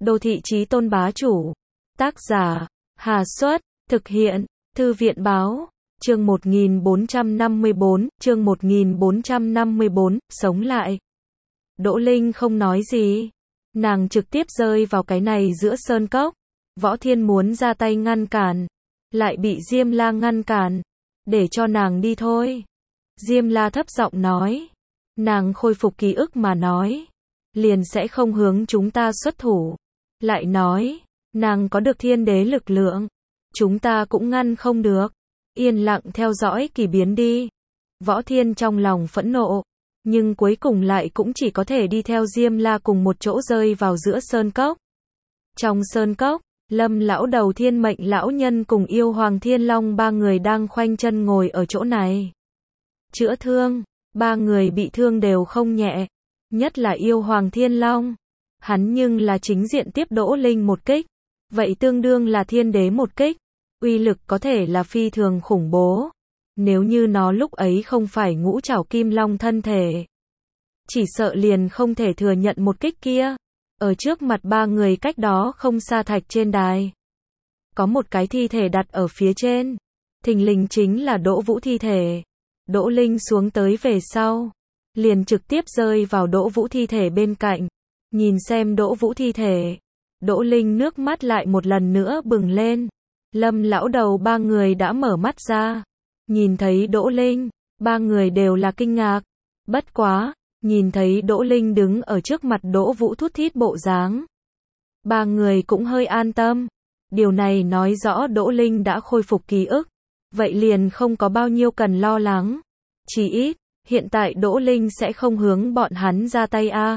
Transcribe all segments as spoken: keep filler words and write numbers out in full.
Đô thị chí tôn bá chủ. Tác giả, Hà Xuất, thực hiện, Thư viện báo, chương một nghìn bốn trăm năm mươi bốn, chương một nghìn bốn trăm năm mươi bốn, sống lại. Đỗ Linh không nói gì. Nàng trực tiếp rơi vào cái này giữa sơn cốc. Võ Thiên muốn ra tay ngăn cản, lại bị Diêm La ngăn cản. Để cho nàng đi thôi. Diêm La thấp giọng nói. Nàng khôi phục ký ức mà nói. Liền sẽ không hướng chúng ta xuất thủ. Lại nói, nàng có được thiên đế lực lượng. Chúng ta cũng ngăn không được. Yên lặng theo dõi kỳ biến đi. Võ Thiên trong lòng phẫn nộ. Nhưng cuối cùng lại cũng chỉ có thể đi theo Diêm La cùng một chỗ rơi vào giữa sơn cốc. Trong sơn cốc, Lâm lão đầu Thiên Mệnh lão nhân cùng Yêu Hoàng Thiên Long ba người đang khoanh chân ngồi ở chỗ này. Chữa thương, ba người bị thương đều không nhẹ. Nhất là Yêu Hoàng Thiên Long. Hắn nhưng là chính diện tiếp Đỗ Linh một kích. Vậy tương đương là thiên đế một kích. Uy lực có thể là phi thường khủng bố. Nếu như nó lúc ấy không phải ngũ trảo kim long thân thể, chỉ sợ liền không thể thừa nhận một kích kia. Ở trước mặt ba người cách đó không xa thạch trên đài, có một cái thi thể đặt ở phía trên. Thình lình chính là Đỗ Vũ thi thể. Đỗ Linh xuống tới về sau, liền trực tiếp rơi vào Đỗ Vũ thi thể bên cạnh. Nhìn xem Đỗ Vũ thi thể, Đỗ Linh nước mắt lại một lần nữa bừng lên. Lâm lão đầu ba người đã mở mắt ra. Nhìn thấy Đỗ Linh, ba người đều là kinh ngạc. Bất quá, nhìn thấy Đỗ Linh đứng ở trước mặt Đỗ Vũ thút thít bộ dáng, ba người cũng hơi an tâm. Điều này nói rõ Đỗ Linh đã khôi phục ký ức. Vậy liền không có bao nhiêu cần lo lắng. Chỉ ít, hiện tại Đỗ Linh sẽ không hướng bọn hắn ra tay a.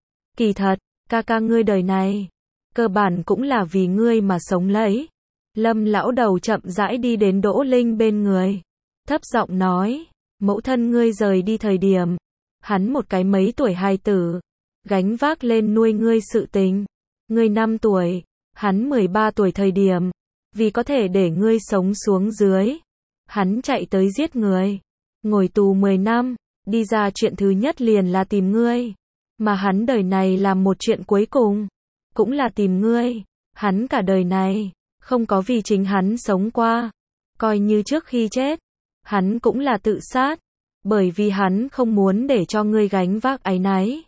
Kỳ thật, ca ca ngươi đời này, cơ bản cũng là vì ngươi mà sống lấy. Lâm lão đầu chậm rãi đi đến Đỗ Linh bên người. Thấp giọng nói, mẫu thân ngươi rời đi thời điểm, hắn một cái mấy tuổi hài tử, gánh vác lên nuôi ngươi sự tình. Ngươi năm tuổi, hắn mười ba tuổi thời điểm, vì có thể để ngươi sống xuống dưới, hắn chạy tới giết người, ngồi tù mười năm, đi ra chuyện thứ nhất liền là tìm ngươi. Mà hắn đời này làm một chuyện cuối cùng, cũng là tìm ngươi. Hắn cả đời này, không có vì chính hắn sống qua. Coi như trước khi chết, hắn cũng là tự sát. Bởi vì hắn không muốn để cho ngươi gánh vác áy náy.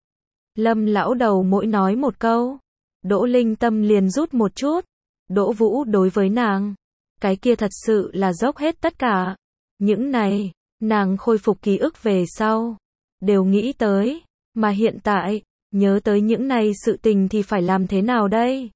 Lâm lão đầu mỗi nói một câu, Đỗ Linh tâm liền rút một chút. Đỗ Vũ đối với nàng, cái kia thật sự là dốc hết tất cả. Những này, nàng khôi phục ký ức về sau, đều nghĩ tới. Mà hiện tại, nhớ tới những này sự tình thì phải làm thế nào đây?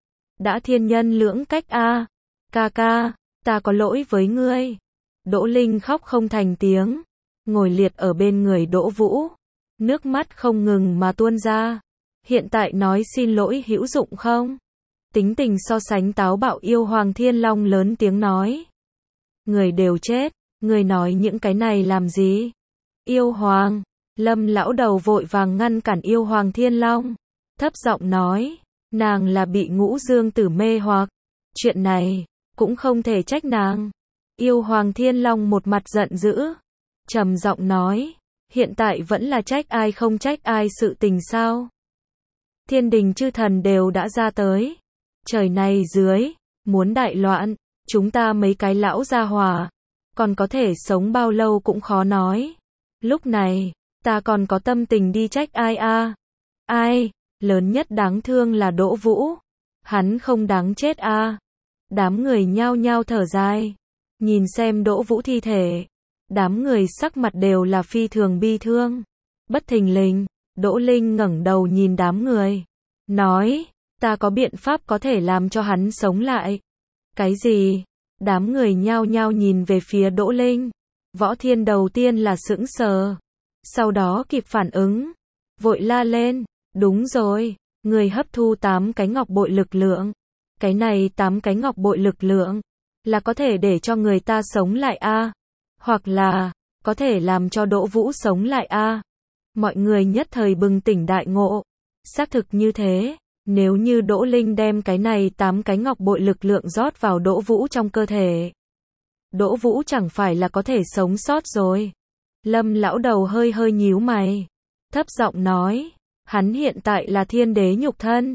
Đã thiên nhân lưỡng cách a. Ca ca, ta có lỗi với ngươi. Đỗ Linh khóc không thành tiếng, ngồi liệt ở bên người Đỗ Vũ, nước mắt không ngừng mà tuôn ra. Hiện tại nói xin lỗi hữu dụng không? Tính tình so sánh táo bạo Yêu Hoàng Thiên Long lớn tiếng nói. Người đều chết, người nói những cái này làm gì? Yêu Hoàng, Lâm lão đầu vội vàng ngăn cản Yêu Hoàng Thiên Long, thấp giọng nói, nàng là bị Ngũ Dương Tử mê hoặc, chuyện này cũng không thể trách nàng. Yêu Hoàng Thiên Long một mặt giận dữ, trầm giọng nói, hiện tại vẫn là trách ai không trách ai sự tình sao? Thiên đình chư thần đều đã ra tới, trời này dưới, muốn đại loạn, chúng ta mấy cái lão gia hỏa, còn có thể sống bao lâu cũng khó nói. Lúc này, ta còn có tâm tình đi trách ai a? Ai, lớn nhất đáng thương là Đỗ Vũ, hắn không đáng chết a. Đám người nhao nhao thở dài, nhìn xem Đỗ Vũ thi thể, đám người sắc mặt đều là phi thường bi thương. Bất thình lình, Đỗ Linh ngẩng đầu nhìn đám người, nói, ta có biện pháp có thể làm cho hắn sống lại. Cái gì? Đám người nhao nhao nhìn về phía Đỗ Linh. Võ Thiên đầu tiên là sững sờ, sau đó kịp phản ứng, vội la lên, đúng rồi, người hấp thu tám cái ngọc bội lực lượng. Cái này tám cái ngọc bội lực lượng, là có thể để cho người ta sống lại a, hoặc là, có thể làm cho Đỗ Vũ sống lại a. Mọi người nhất thời bừng tỉnh đại ngộ. Xác thực như thế, nếu như Đỗ Linh đem cái này tám cái ngọc bội lực lượng rót vào Đỗ Vũ trong cơ thể, Đỗ Vũ chẳng phải là có thể sống sót rồi. Lâm lão đầu hơi hơi nhíu mày, thấp giọng nói, hắn hiện tại là thiên đế nhục thân,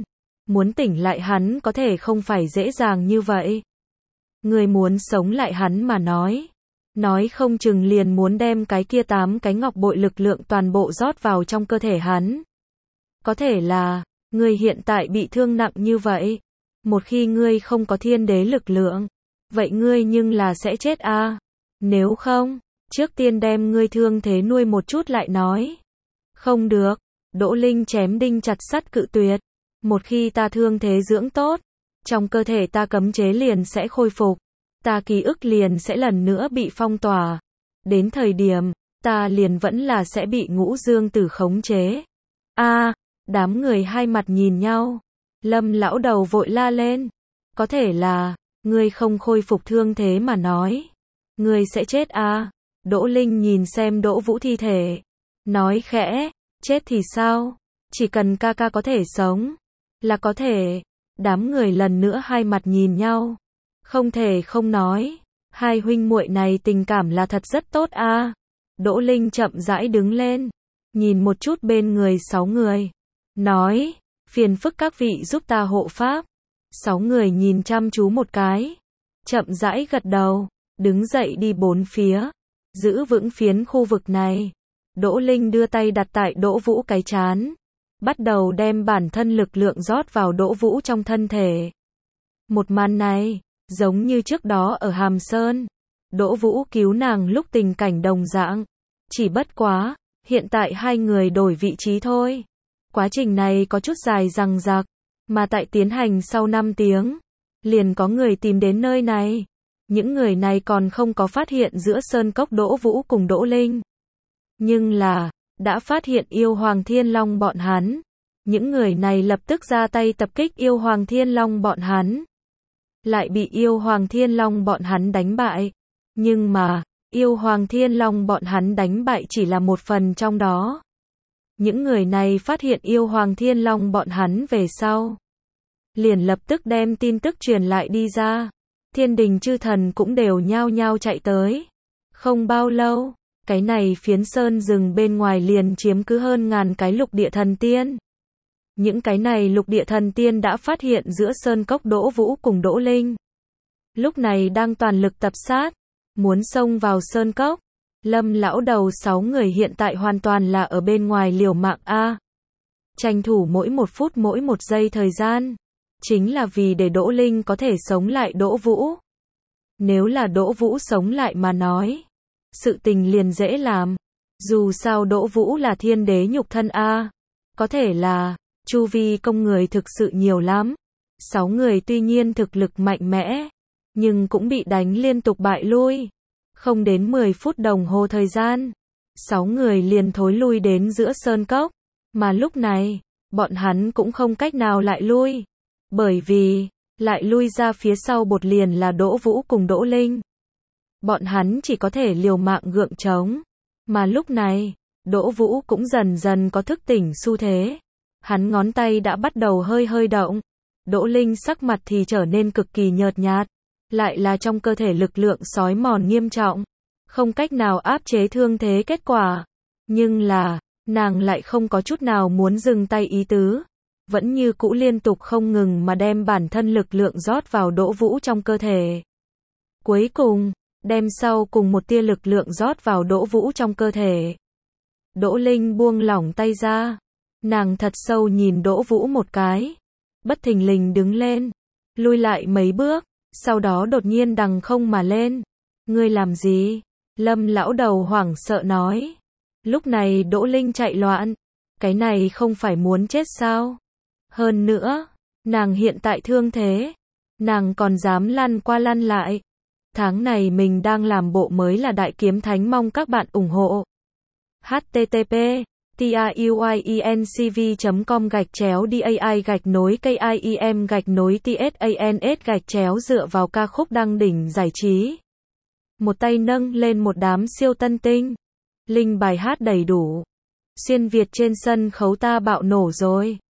Muốn tỉnh lại hắn có thể không phải dễ dàng như vậy. Ngươi muốn sống lại hắn mà nói. Nói không chừng liền muốn đem cái kia tám cái ngọc bội lực lượng toàn bộ rót vào trong cơ thể hắn. Có thể là, ngươi hiện tại bị thương nặng như vậy. Một khi ngươi không có thiên đế lực lượng, vậy ngươi nhưng là sẽ chết a. À? Nếu không, trước tiên đem ngươi thương thế nuôi một chút lại nói. Không được, Đỗ Linh chém đinh chặt sắt cự tuyệt. Một khi ta thương thế dưỡng tốt, trong cơ thể ta cấm chế liền sẽ khôi phục. Ta ký ức liền sẽ lần nữa bị phong tỏa. Đến thời điểm, ta liền vẫn là sẽ bị Ngũ Dương Tử khống chế. A, à, đám người hai mặt nhìn nhau. Lâm lão đầu vội la lên. Có thể là, ngươi không khôi phục thương thế mà nói. Ngươi sẽ chết à? Đỗ Linh nhìn xem Đỗ Vũ thi thể. Nói khẽ, chết thì sao? Chỉ cần ca ca có thể sống. Là có thể. Đám người lần nữa hai mặt nhìn nhau. Không thể không nói. Hai huynh muội này tình cảm là thật rất tốt à? Đỗ Linh chậm rãi đứng lên. Nhìn một chút bên người sáu người. Nói, phiền phức các vị giúp ta hộ pháp. Sáu người nhìn chăm chú một cái. Chậm rãi gật đầu. Đứng dậy đi bốn phía. Giữ vững phiến khu vực này. Đỗ Linh đưa tay đặt tại Đỗ Vũ cái trán. Bắt đầu đem bản thân lực lượng rót vào Đỗ Vũ trong thân thể. Một màn này, giống như trước đó ở Hàm Sơn. Đỗ Vũ cứu nàng lúc tình cảnh đồng dạng. Chỉ bất quá, hiện tại hai người đổi vị trí thôi. Quá trình này có chút dài dằng dặc. Mà tại tiến hành sau năm tiếng, liền có người tìm đến nơi này. Những người này còn không có phát hiện giữa sơn cốc Đỗ Vũ cùng Đỗ Linh. Nhưng là, đã phát hiện yêu Hoàng Thiên Long bọn hắn. Những người này lập tức ra tay tập kích yêu Hoàng Thiên Long bọn hắn. Lại bị yêu Hoàng Thiên Long bọn hắn đánh bại. Nhưng mà, yêu Hoàng Thiên Long bọn hắn đánh bại chỉ là một phần trong đó. Những người này phát hiện yêu Hoàng Thiên Long bọn hắn về sau. Liền lập tức đem tin tức truyền lại đi ra. Thiên đình chư thần cũng đều nhao nhao chạy tới. Không bao lâu, cái này phiến sơn rừng bên ngoài liền chiếm cứ hơn ngàn cái lục địa thần tiên. Những cái này lục địa thần tiên đã phát hiện giữa sơn cốc Đỗ Vũ cùng Đỗ Linh. Lúc này đang toàn lực tập sát, muốn xông vào sơn cốc. Lâm lão đầu sáu người hiện tại hoàn toàn là ở bên ngoài liều mạng a. Tranh thủ mỗi một phút mỗi một giây thời gian. Chính là vì để Đỗ Linh có thể sống lại Đỗ Vũ. Nếu là Đỗ Vũ sống lại mà nói, sự tình liền dễ làm. Dù sao Đỗ Vũ là thiên đế nhục thân a. Có thể là, chu vi công người thực sự nhiều lắm. Sáu người tuy nhiên thực lực mạnh mẽ, nhưng cũng bị đánh liên tục bại lui. Không đến mười phút đồng hồ thời gian, sáu người liền thối lui đến giữa sơn cốc. Mà lúc này, bọn hắn cũng không cách nào lại lui. Bởi vì, lại lui ra phía sau bột liền là Đỗ Vũ cùng Đỗ Linh. Bọn hắn chỉ có thể liều mạng gượng chống. Mà lúc này, Đỗ Vũ cũng dần dần có thức tỉnh xu thế. Hắn ngón tay đã bắt đầu hơi hơi động. Đỗ Linh sắc mặt thì trở nên cực kỳ nhợt nhạt. Lại là trong cơ thể lực lượng xói mòn nghiêm trọng. Không cách nào áp chế thương thế kết quả. Nhưng là, nàng lại không có chút nào muốn dừng tay ý tứ. Vẫn như cũ liên tục không ngừng mà đem bản thân lực lượng rót vào Đỗ Vũ trong cơ thể. Cuối cùng, đem sau cùng một tia lực lượng rót vào Đỗ Vũ trong cơ thể. Đỗ Linh buông lỏng tay ra. Nàng thật sâu nhìn Đỗ Vũ một cái. Bất thình lình đứng lên. Lui lại mấy bước. Sau đó đột nhiên đằng không mà lên. Ngươi làm gì? Lâm lão đầu hoảng sợ nói. Lúc này Đỗ Linh chạy loạn. Cái này không phải muốn chết sao? Hơn nữa, nàng hiện tại thương thế. Nàng còn dám lăn qua lăn lại. Tháng này mình đang làm bộ mới là Đại Kiếm Thánh, mong các bạn ủng hộ. h t t p truyencv chấm com gạch chéo dai gạch nối kim gạch nối tsans gạch chéo dựa vào ca khúc đăng đỉnh giải trí. Một tay nâng lên một đám siêu tân tinh. Linh bài hát đầy đủ. Xuyên Việt trên sân khấu ta bạo nổ rồi.